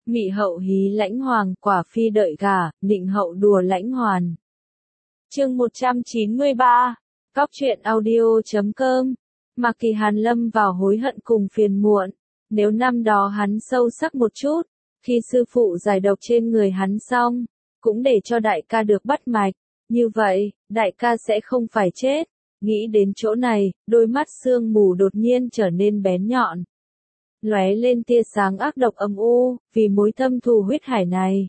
Mị hậu hí lãnh hoàng, quả phi đợi gả, nịnh hậu đùa lãnh hoàn. Chương 193, Cóc truyện audio.com. Mạc Kỳ Hàn lâm vào hối hận cùng phiền muộn. Nếu năm đó hắn sâu sắc một chút, khi sư phụ giải độc trên người hắn xong, cũng để cho đại ca được bắt mạch, như vậy, đại ca sẽ không phải chết. Nghĩ đến chỗ này, đôi mắt sương mù đột nhiên trở nên bén nhọn, lóe lên tia sáng ác độc âm u, vì mối thâm thù huyết hải này.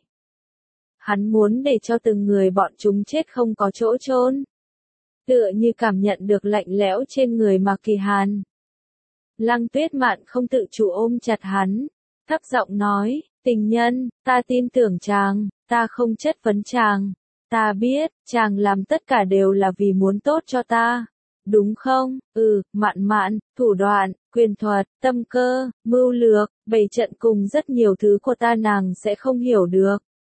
Hắn muốn để cho từng người bọn chúng chết không có chỗ chôn. Tựa như cảm nhận được lạnh lẽo trên người Mạc Kỳ Hàn. Lăng Tuyết Mạn không tự chủ ôm chặt hắn, thấp giọng nói, tình nhân, ta tin tưởng chàng, ta không chất vấn chàng. Ta biết, chàng làm tất cả đều là vì muốn tốt cho ta. Đúng không? Mạn mạn, thủ đoạn, quyền thuật, tâm cơ, mưu lược, bày trận cùng rất nhiều thứ của ta nàng sẽ không hiểu được.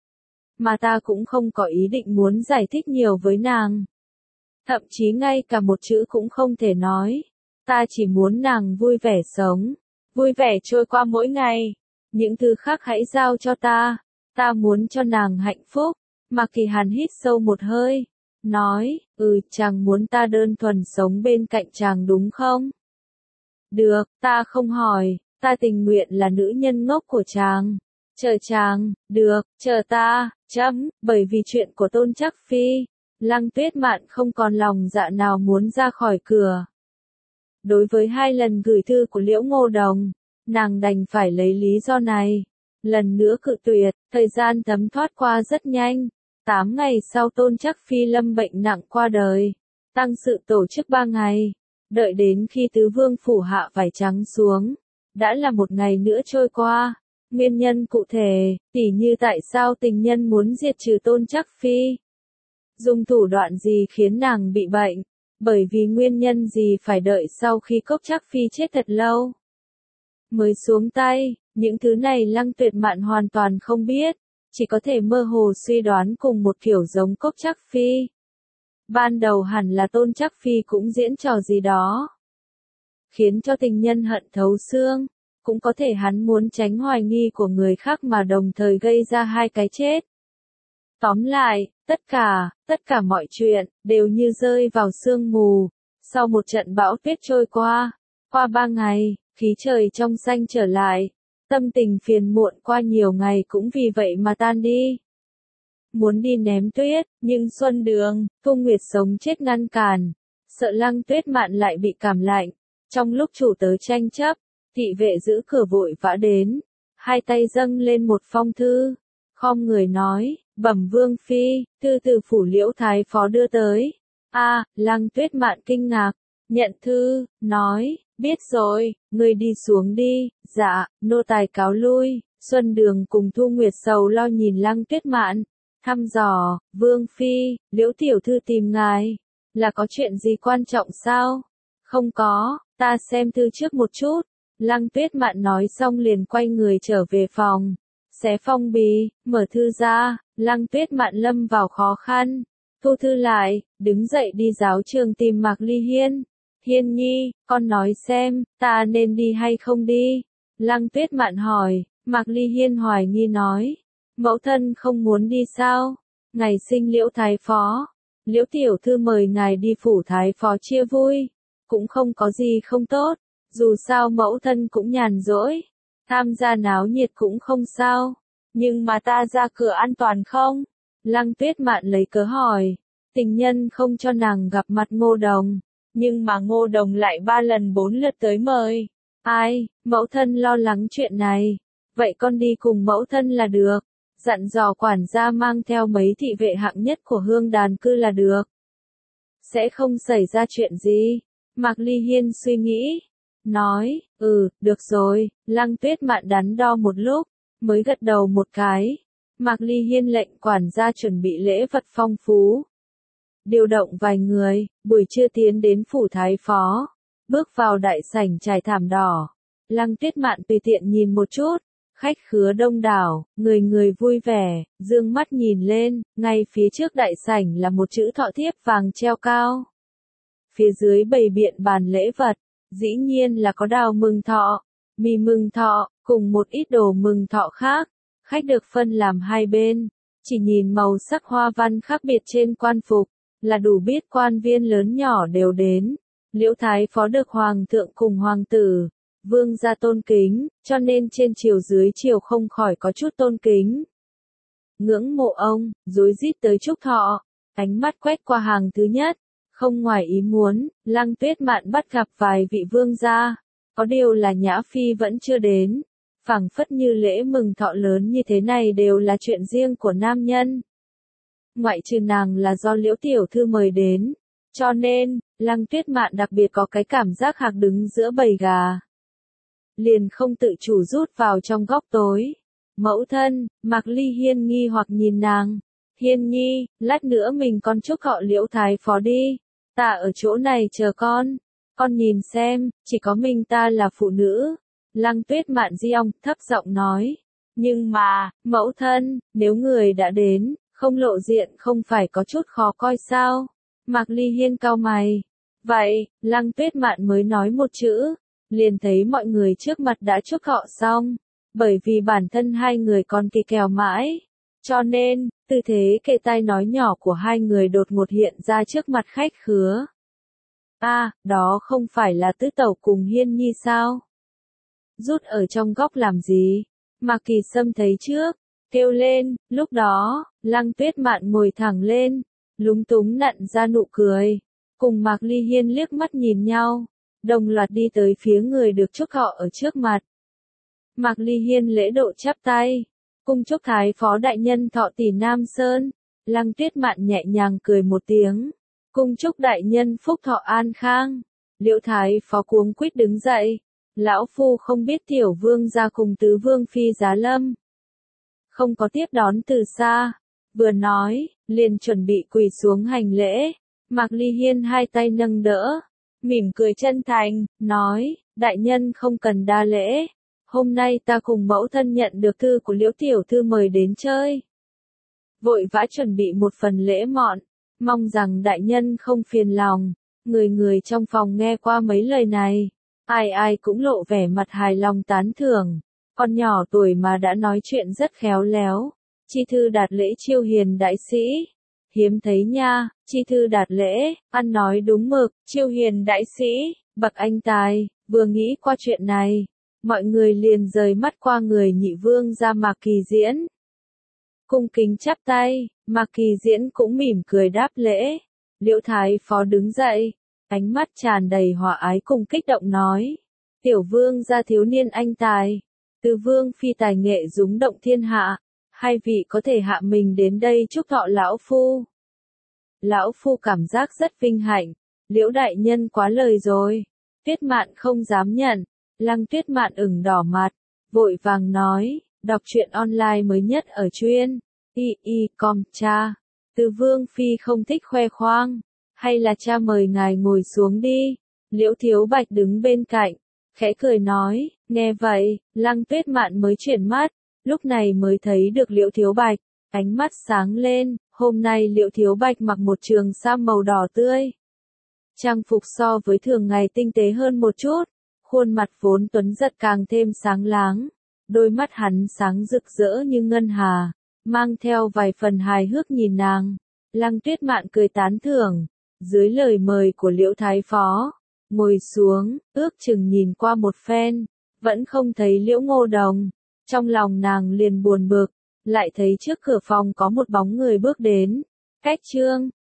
Mà ta cũng không có ý định muốn giải thích nhiều với nàng. Thậm chí ngay cả một chữ cũng không thể nói. Ta chỉ muốn nàng vui vẻ sống, vui vẻ trôi qua mỗi ngày. Những thứ khác hãy giao cho ta. Ta muốn cho nàng hạnh phúc. Mạc Kỳ Hàn hít sâu một hơi, nói, chàng muốn ta đơn thuần sống bên cạnh chàng đúng không? Được, ta không hỏi, ta tình nguyện là nữ nhân ngốc của chàng. Chờ chàng, được, chờ ta, bởi vì chuyện của Tôn Trắc Phi, Lăng Tuyết Mạn không còn lòng dạ nào muốn ra khỏi cửa. Đối với 2 lần gửi thư của Liễu Ngô Đồng, nàng đành phải lấy lý do này. Lần nữa cự tuyệt, thời gian thấm thoát qua rất nhanh. 8 ngày sau Tôn Trắc Phi lâm bệnh nặng qua đời. Tang sự tổ chức 3 ngày. Đợi đến khi tứ vương phủ hạ vải trắng xuống, đã là 1 ngày nữa trôi qua. Nguyên nhân cụ thể, tỉ như tại sao tình nhân muốn diệt trừ Tôn Trắc Phi. Dùng thủ đoạn gì khiến nàng bị bệnh, bởi vì nguyên nhân gì phải đợi sau khi Cốc Trắc Phi chết thật lâu mới xuống tay. Những thứ này Lăng Tuyệt Mạn hoàn toàn không biết, chỉ có thể mơ hồ suy đoán cùng một kiểu giống Cốc Trắc Phi. Ban đầu hẳn là Tôn Trắc Phi cũng diễn trò gì đó, khiến cho tình nhân hận thấu xương, cũng có thể hắn muốn tránh hoài nghi của người khác mà đồng thời gây ra 2 cái chết. Tóm lại, tất cả mọi chuyện, đều như rơi vào sương mù, sau một trận bão tuyết trôi qua 3 ngày, khí trời trong xanh trở lại. Tâm tình phiền muộn qua nhiều ngày cũng vì vậy mà tan đi. Muốn đi ném tuyết, nhưng Xuân Đường, Thu Nguyệt sống chết ngăn cản. Sợ Lăng Tuyết Mạn lại bị cảm lạnh. Trong lúc chủ tớ tranh chấp, thị vệ giữ cửa vội vã đến. 2 tay dâng lên một phong thư. Khom người nói, bẩm Vương Phi, thư từ phủ Liễu Thái Phó đưa tới. Lăng Tuyết Mạn kinh ngạc, nhận thư, nói, biết rồi, ngươi đi xuống đi. Dạ, nô tài cáo lui. Xuân Đường cùng Thu Nguyệt sầu lo nhìn Lăng Tuyết Mạn, thăm dò, Vương Phi, Liễu tiểu thư tìm ngài, là có chuyện gì quan trọng sao? Không có, ta xem thư trước một chút. Lăng Tuyết Mạn nói xong liền quay người trở về phòng, xé phong bì, mở thư ra. Lăng Tuyết Mạn lâm vào khó khăn, thu thư lại, đứng dậy đi giáo trường tìm Mạc Ly Hiên. Hiên nhi, con nói xem, ta nên đi hay không đi? Lăng Tuyết Mạn hỏi. Mạc Ly Hiên hoài nghi nói, mẫu thân không muốn đi sao? Ngày sinh Liễu Thái Phó, Liễu tiểu thư mời ngài đi phủ Thái Phó chia vui, cũng không có gì không tốt, dù sao mẫu thân cũng nhàn rỗi, tham gia náo nhiệt cũng không sao, nhưng mà ta ra cửa an toàn không? Lăng Tuyết Mạn lấy cớ hỏi, tình nhân không cho nàng gặp mặt Ngô Đồng, nhưng mà Ngô Đồng lại 3 lần 4 lượt tới mời. Ai, mẫu thân lo lắng chuyện này, vậy con đi cùng mẫu thân là được, dặn dò quản gia mang theo mấy thị vệ hạng nhất của Hương Đàn Cư là được. Sẽ không xảy ra chuyện gì. Mạc Ly Hiên suy nghĩ, nói, được rồi. Lăng Tuyết Mạn đắn đo một lúc, mới gật đầu một cái. Mạc Ly Hiên lệnh quản gia chuẩn bị lễ vật phong phú, điều động vài người, buổi trưa tiến đến phủ Thái Phó, bước vào đại sảnh trải thảm đỏ. Lăng Tuyết Mạn tùy tiện nhìn một chút, khách khứa đông đảo, người người vui vẻ, dương mắt nhìn lên, ngay phía trước đại sảnh là một chữ thọ thiếp vàng treo cao. Phía dưới bày biện bàn lễ vật, dĩ nhiên là có đào mừng thọ, mì mừng thọ, cùng một ít đồ mừng thọ khác. Khách được phân làm hai bên, chỉ nhìn màu sắc hoa văn khác biệt trên quan phục, là đủ biết quan viên lớn nhỏ đều đến. Liễu Thái Phó được Hoàng thượng cùng Hoàng tử, Vương gia tôn kính, cho nên trên triều dưới triều không khỏi có chút tôn kính. Ngưỡng mộ ông, rối rít tới chúc thọ, ánh mắt quét qua hàng thứ nhất, không ngoài ý muốn, Lăng Tuyết Mạn bắt gặp vài vị vương gia, có điều là Nhã Phi vẫn chưa đến, phảng phất như lễ mừng thọ lớn như thế này đều là chuyện riêng của nam nhân. Ngoại trừ nàng là do Liễu tiểu thư mời đến, cho nên, Lăng Tuyết Mạn đặc biệt có cái cảm giác hạc đứng giữa bầy gà. Liền không tự chủ rút vào trong góc tối. Mẫu thân, Mạc Ly Hiên nghi hoặc nhìn nàng. Hiên nhi, lát nữa mình con chúc họ Liễu Thái Phó đi. Ta ở chỗ này chờ con. Con nhìn xem, chỉ có mình ta là phụ nữ. Lăng Tuyết Mạn di ong thấp giọng nói. Nhưng mà, mẫu thân, nếu người đã đến, không lộ diện không phải có chút khó coi sao? Mạc Ly Hiên cau mày. Vậy, Lăng Tuyết Mạn mới nói một chữ, liền thấy mọi người trước mặt đã chúc họ xong. Bởi vì bản thân hai người còn kỳ kèo mãi. Cho nên, tư thế kề tai nói nhỏ của hai người đột ngột hiện ra trước mặt khách khứa. Đó không phải là Tứ Tẩu cùng Hiên Nhi sao? Rút ở trong góc làm gì? Mạc Kỳ Sâm thấy trước, kêu lên, lúc đó, Lăng Tuyết Mạn ngồi thẳng lên, lúng túng nặn ra nụ cười, cùng Mạc Ly Hiên liếc mắt nhìn nhau, đồng loạt đi tới phía người được chúc họ ở trước mặt. Mạc Ly Hiên lễ độ chắp tay, cung chúc Thái Phó đại nhân thọ tỷ Nam Sơn. Lăng Tuyết Mạn nhẹ nhàng cười một tiếng, cung chúc đại nhân phúc thọ an khang. Liễu Thái Phó cuống quýt đứng dậy, lão phu không biết tiểu vương gia cùng tứ vương phi giá lâm, không có tiếp đón từ xa. Vừa nói, liền chuẩn bị quỳ xuống hành lễ. Mạc Ly Hiên hai tay nâng đỡ, mỉm cười chân thành, nói, đại nhân không cần đa lễ. Hôm nay ta cùng mẫu thân nhận được thư của Liễu tiểu thư mời đến chơi. Vội vã chuẩn bị một phần lễ mọn, mong rằng đại nhân không phiền lòng. Người người trong phòng nghe qua mấy lời này, ai ai cũng lộ vẻ mặt hài lòng tán thưởng. Con nhỏ tuổi mà đã nói chuyện rất khéo léo. Chi thư đạt lễ chiêu hiền đại sĩ. Hiếm thấy nha, chi thư đạt lễ, ăn nói đúng mực, chiêu hiền đại sĩ, bậc anh tài. Vừa nghĩ qua chuyện này, mọi người liền rời mắt qua người nhị vương gia Mạc Kỳ Diễn. Cung kính chắp tay, Mạc Kỳ Diễn cũng mỉm cười đáp lễ. Liễu Thái Phó đứng dậy, ánh mắt tràn đầy hòa ái cùng kích động nói. Tiểu vương gia thiếu niên anh tài, tứ vương phi tài nghệ rúng động thiên hạ. Hai vị có thể hạ mình đến đây chúc thọ lão phu. Lão phu cảm giác rất vinh hạnh. Liễu đại nhân quá lời rồi. Tuyết Mạn không dám nhận. Lăng Tuyết Mạn ửng đỏ mặt, vội vàng nói, đọc truyện online mới nhất ở chuyên com cha. Từ vương phi không thích khoe khoang, hay là cha mời ngài ngồi xuống đi. Liễu Thiếu Bạch đứng bên cạnh, khẽ cười nói, nghe vậy, Lăng Tuyết Mạn mới chuyển mắt, lúc này mới thấy được Liễu Thiếu Bạch, ánh mắt sáng lên. Hôm nay Liễu Thiếu Bạch mặc một trường sam màu đỏ tươi, trang phục so với thường ngày tinh tế hơn một chút. Khuôn mặt vốn tuấn giật càng thêm sáng láng, đôi mắt hắn sáng rực rỡ như ngân hà, mang theo vài phần hài hước nhìn nàng. Lăng Tuyết Mạn cười tán thưởng, dưới lời mời của Liễu Thái Phó, ngồi xuống, ước chừng nhìn qua một phen, vẫn không thấy Liễu Ngô Đồng. Trong lòng nàng liền buồn bực, lại thấy trước cửa phòng có một bóng người bước đến. Cách Trương,